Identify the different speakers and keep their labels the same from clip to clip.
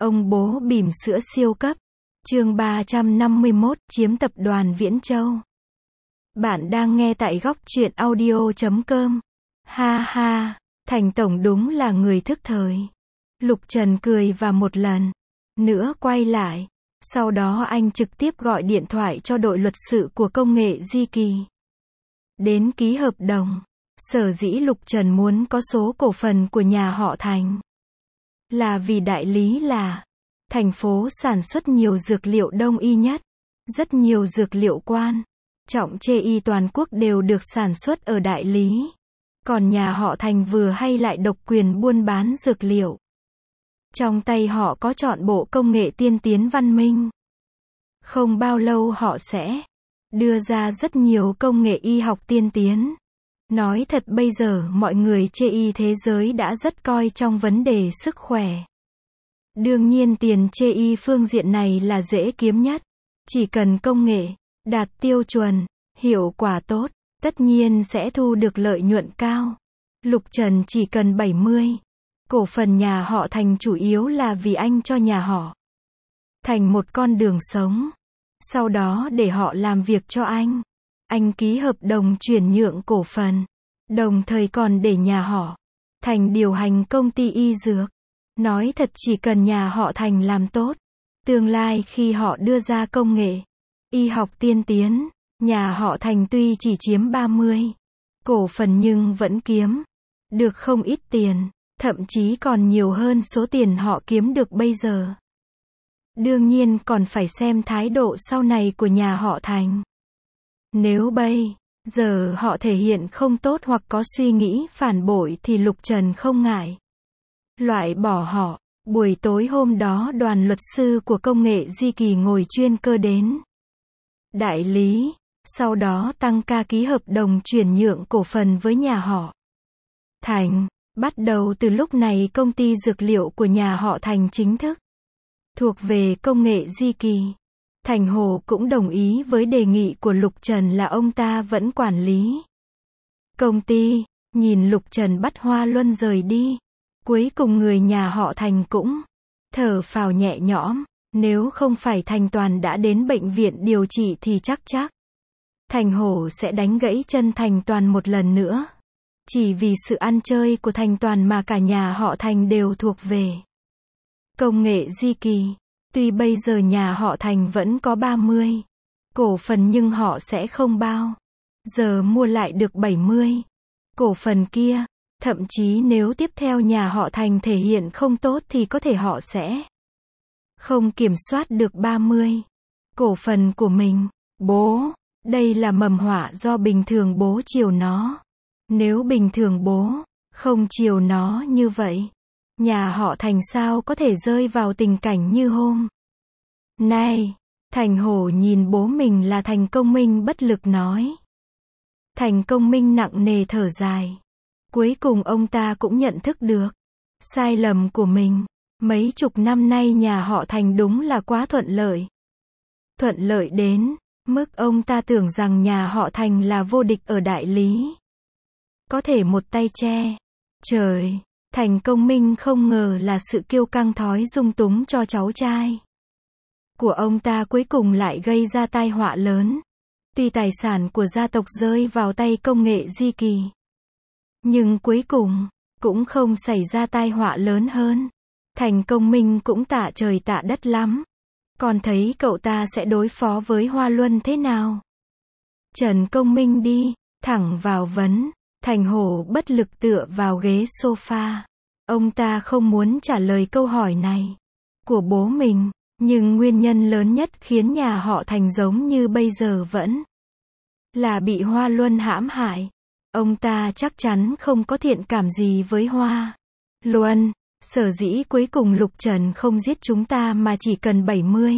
Speaker 1: Ông bố bỉm sữa siêu cấp. Chương 351, chiếm tập đoàn Viễn Châu. Bạn đang nghe tại góc truyện audio.com. Ha ha, Thành Tổng đúng là người thức thời. Lục Trần cười và một lần nữa quay lại. Sau đó anh trực tiếp gọi điện thoại cho đội luật sự của công nghệ Di Kỳ. Đến ký hợp đồng. Sở dĩ Lục Trần muốn có số cổ phần của nhà họ Thành là vì đại lý là thành phố sản xuất nhiều dược liệu đông y nhất. Rất nhiều dược liệu quan trọng chê y toàn quốc đều được sản xuất ở đại lý. Còn nhà họ Thành vừa hay lại độc quyền buôn bán dược liệu. Trong tay họ có trọn bộ công nghệ tiên tiến văn minh. Không bao lâu họ sẽ đưa ra rất nhiều công nghệ y học tiên tiến. Nói thật bây giờ mọi người chê y thế giới đã rất coi trong vấn đề sức khỏe. Đương nhiên tiền chê y phương diện này là dễ kiếm nhất. Chỉ cần công nghệ đạt tiêu chuẩn, hiệu quả tốt, tất nhiên sẽ thu được lợi nhuận cao. Lục Trần chỉ cần 70. Cổ phần nhà họ Thành chủ yếu là vì anh cho nhà họ Thành một con đường sống. Sau đó để họ làm việc cho anh. Anh ký hợp đồng chuyển nhượng cổ phần. Đồng thời còn để nhà họ Thành điều hành công ty y dược. Nói thật chỉ cần nhà họ Thành làm tốt. Tương lai khi họ đưa ra công nghệ y học tiên tiến, nhà họ Thành tuy chỉ chiếm 30 cổ phần nhưng vẫn kiếm được không ít tiền. Thậm chí còn nhiều hơn số tiền họ kiếm được bây giờ. Đương nhiên còn phải xem thái độ sau này của nhà họ Thành. Nếu bây giờ họ thể hiện không tốt hoặc có suy nghĩ phản bội thì Lục Trần không ngại loại bỏ họ. Buổi tối hôm đó đoàn luật sư của công nghệ Di Kỳ ngồi chuyên cơ đến đại lý. Sau đó tăng ca ký hợp đồng chuyển nhượng cổ phần với nhà họ Thành. Bắt đầu từ lúc này công ty dược liệu của nhà họ Thành chính thức thuộc về công nghệ Di Kỳ. Thành Hồ cũng đồng ý với đề nghị của Lục Trần là ông ta vẫn quản lý công ty. Nhìn Lục Trần bắt Hoa Luân rời đi, cuối cùng người nhà họ Thành cũng thở phào nhẹ nhõm. Nếu không phải Thành Toàn đã đến bệnh viện điều trị thì chắc Thành Hồ sẽ đánh gãy chân Thành Toàn một lần nữa. Chỉ vì sự ăn chơi của Thành Toàn mà cả nhà họ Thành đều thuộc về công nghệ Di Kỳ. Tuy bây giờ nhà họ Thành vẫn có 30 cổ phần nhưng họ sẽ không bao giờ mua lại được 70 cổ phần kia. Thậm chí nếu tiếp theo nhà họ Thành thể hiện không tốt thì có thể họ sẽ không kiểm soát được 30 cổ phần của mình. Bố, đây là mầm họa do bình thường bố chiều nó. Nếu bình thường bố không chiều nó như vậy, nhà họ Thành sao có thể rơi vào tình cảnh như hôm nay. Thành Hổ nhìn bố mình là Thành Công Minh bất lực nói. Thành Công Minh nặng nề thở dài. Cuối cùng ông ta cũng nhận thức được sai lầm của mình. Mấy chục năm nay nhà họ Thành đúng là quá thuận lợi. Thuận lợi đến mức ông ta tưởng rằng nhà họ Thành là vô địch ở đại lý. Có thể một tay che trời. Thành Công Minh không ngờ là sự kiêu căng thói dung túng cho cháu trai của ông ta cuối cùng lại gây ra tai họa lớn. Tuy tài sản của gia tộc rơi vào tay công nghệ Di Kỳ, nhưng cuối cùng cũng không xảy ra tai họa lớn hơn. Thành Công Minh cũng tạ trời tạ đất lắm. Còn thấy cậu ta sẽ đối phó với Hoa Luân thế nào? Trần Công Minh đi thẳng vào vấn. Thành Hổ bất lực tựa vào ghế sofa. Ông ta không muốn trả lời câu hỏi này của bố mình. Nhưng nguyên nhân lớn nhất khiến nhà họ Thành giống như bây giờ vẫn là bị Hoa Luân hãm hại. Ông ta chắc chắn không có thiện cảm gì với Hoa Luân. Sở dĩ cuối cùng Lục Trần không giết chúng ta mà chỉ cần 70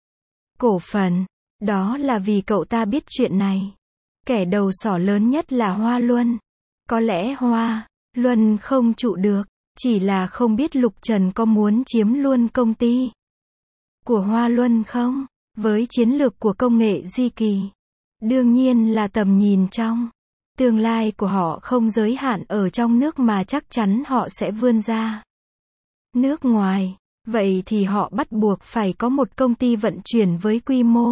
Speaker 1: cổ phần. Đó là vì cậu ta biết chuyện này. Kẻ đầu sỏ lớn nhất là Hoa Luân. Có lẽ Hoa Luân không trụ được. Chỉ là không biết Lục Trần có muốn chiếm luôn công ty của Hoa Luân không? Với chiến lược của công nghệ Di Kỳ, đương nhiên là tầm nhìn trong tương lai của họ không giới hạn ở trong nước mà chắc chắn họ sẽ vươn ra nước ngoài. Vậy thì họ bắt buộc phải có một công ty vận chuyển với quy mô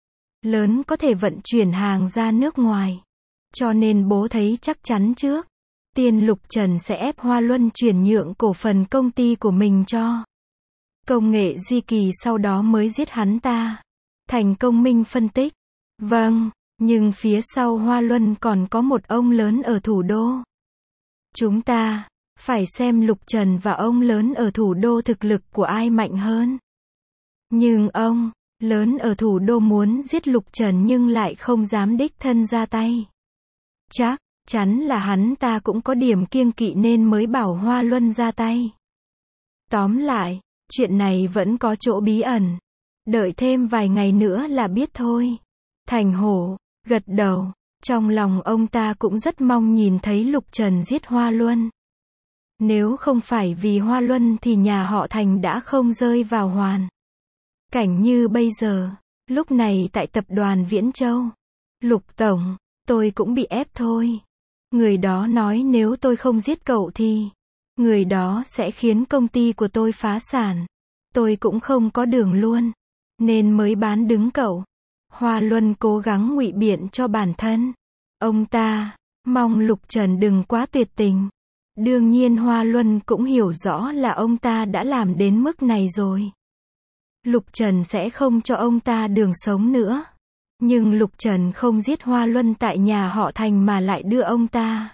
Speaker 1: lớn có thể vận chuyển hàng ra nước ngoài. Cho nên bố thấy chắc chắn trước tiên Lục Trần sẽ ép Hoa Luân chuyển nhượng cổ phần công ty của mình cho Công nghệ Di Kỳ, sau đó mới giết hắn ta. Thành Công Minh phân tích. Vâng, nhưng phía sau Hoa Luân còn có một ông lớn ở thủ đô. Chúng ta phải xem Lục Trần và ông lớn ở thủ đô thực lực của ai mạnh hơn. Nhưng ông lớn ở thủ đô muốn giết Lục Trần nhưng lại không dám đích thân ra tay. Chắc chắn là hắn ta cũng có điểm kiêng kỵ nên mới bảo Hoa Luân ra tay. Tóm lại, chuyện này vẫn có chỗ bí ẩn. Đợi thêm vài ngày nữa là biết thôi. Thành Hổ gật đầu. Trong lòng ông ta cũng rất mong nhìn thấy Lục Trần giết Hoa Luân. Nếu không phải vì Hoa Luân thì nhà họ Thành đã không rơi vào hoàn cảnh như bây giờ. Lúc này tại tập đoàn Viễn Châu, Lục Tổng, tôi cũng bị ép thôi. Người đó nói nếu tôi không giết cậu thì người đó sẽ khiến công ty của tôi phá sản. Tôi cũng không có đường luôn, nên mới bán đứng cậu. Hoa Luân cố gắng ngụy biện cho bản thân. Ông ta mong Lục Trần đừng quá tuyệt tình. Đương nhiên Hoa Luân cũng hiểu rõ là ông ta đã làm đến mức này rồi. Lục Trần sẽ không cho ông ta đường sống nữa. Nhưng Lục Trần không giết Hoa Luân tại nhà họ Thành mà lại đưa ông ta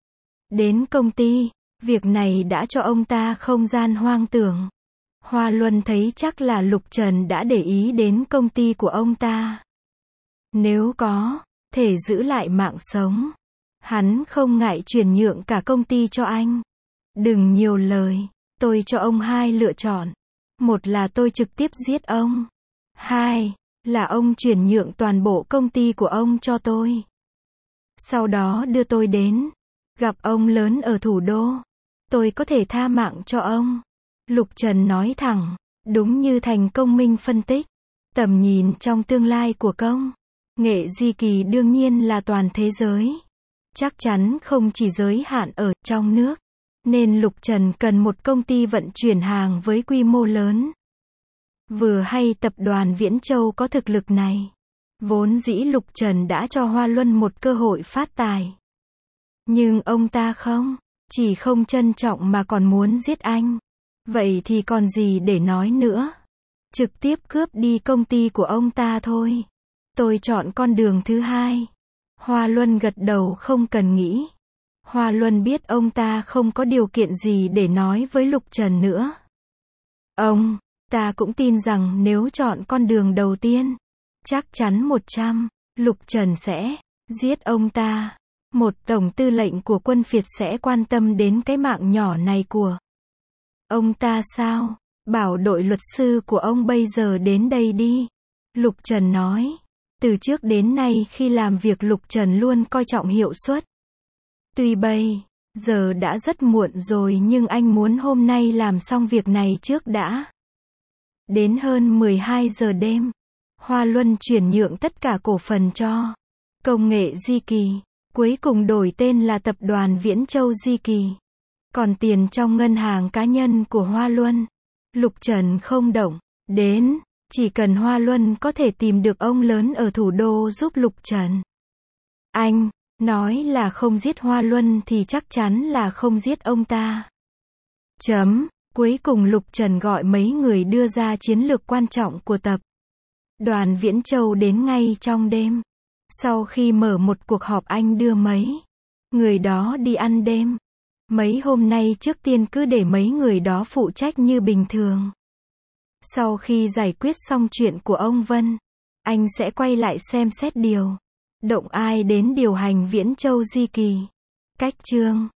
Speaker 1: đến công ty. Việc này đã cho ông ta không gian hoang tưởng. Hoa Luân thấy chắc là Lục Trần đã để ý đến công ty của ông ta. Nếu có thể giữ lại mạng sống, hắn không ngại chuyển nhượng cả công ty cho anh. Đừng nhiều lời, tôi cho ông hai lựa chọn. Một là tôi trực tiếp giết ông. Hai là ông chuyển nhượng toàn bộ công ty của ông cho tôi. Sau đó đưa tôi đến gặp ông lớn ở thủ đô. Tôi có thể tha mạng cho ông. Lục Trần nói thẳng, đúng như Thành Công Minh phân tích. Tầm nhìn trong tương lai của công nghệ Di Kỳ đương nhiên là toàn thế giới. Chắc chắn không chỉ giới hạn ở trong nước. Nên Lục Trần cần một công ty vận chuyển hàng với quy mô lớn. Vừa hay tập đoàn Viễn Châu có thực lực này. Vốn dĩ Lục Trần đã cho Hoa Luân một cơ hội phát tài. Nhưng ông ta chỉ không trân trọng mà còn muốn giết anh. Vậy thì còn gì để nói nữa. Trực tiếp cướp đi công ty của ông ta thôi. Tôi chọn con đường thứ hai. Hoa Luân gật đầu không cần nghĩ. Hoa Luân biết ông ta không có điều kiện gì để nói với Lục Trần nữa. Ông ta cũng tin rằng nếu chọn con đường đầu tiên, chắc chắn 100, Lục Trần sẽ giết ông ta. Một tổng tư lệnh của quân phiệt sẽ quan tâm đến cái mạng nhỏ này của ông ta sao? Bảo đội luật sư của ông bây giờ đến đây đi. Lục Trần nói. Từ trước đến nay khi làm việc Lục Trần luôn coi trọng hiệu suất. Tuy bây giờ đã rất muộn rồi nhưng anh muốn hôm nay làm xong việc này trước đã. Đến hơn 12 giờ đêm, Hoa Luân chuyển nhượng tất cả cổ phần cho Công nghệ Di Kỳ. Cuối cùng đổi tên là Tập đoàn Viễn Châu Di Kỳ. Còn tiền trong ngân hàng cá nhân của Hoa Luân, Lục Trần không động đến. Chỉ cần Hoa Luân có thể tìm được ông lớn ở thủ đô giúp Lục Trần. Anh nói là không giết Hoa Luân thì chắc chắn là không giết ông ta. Cuối cùng Lục Trần gọi mấy người đưa ra chiến lược quan trọng của tập đoàn Viễn Châu đến ngay trong đêm. Sau khi mở một cuộc họp anh đưa mấy người đó đi ăn đêm. Mấy hôm nay trước tiên cứ để mấy người đó phụ trách như bình thường. Sau khi giải quyết xong chuyện của ông Vân, anh sẽ quay lại xem xét điều động ai đến điều hành Viễn Châu Di Kỳ. Cách chương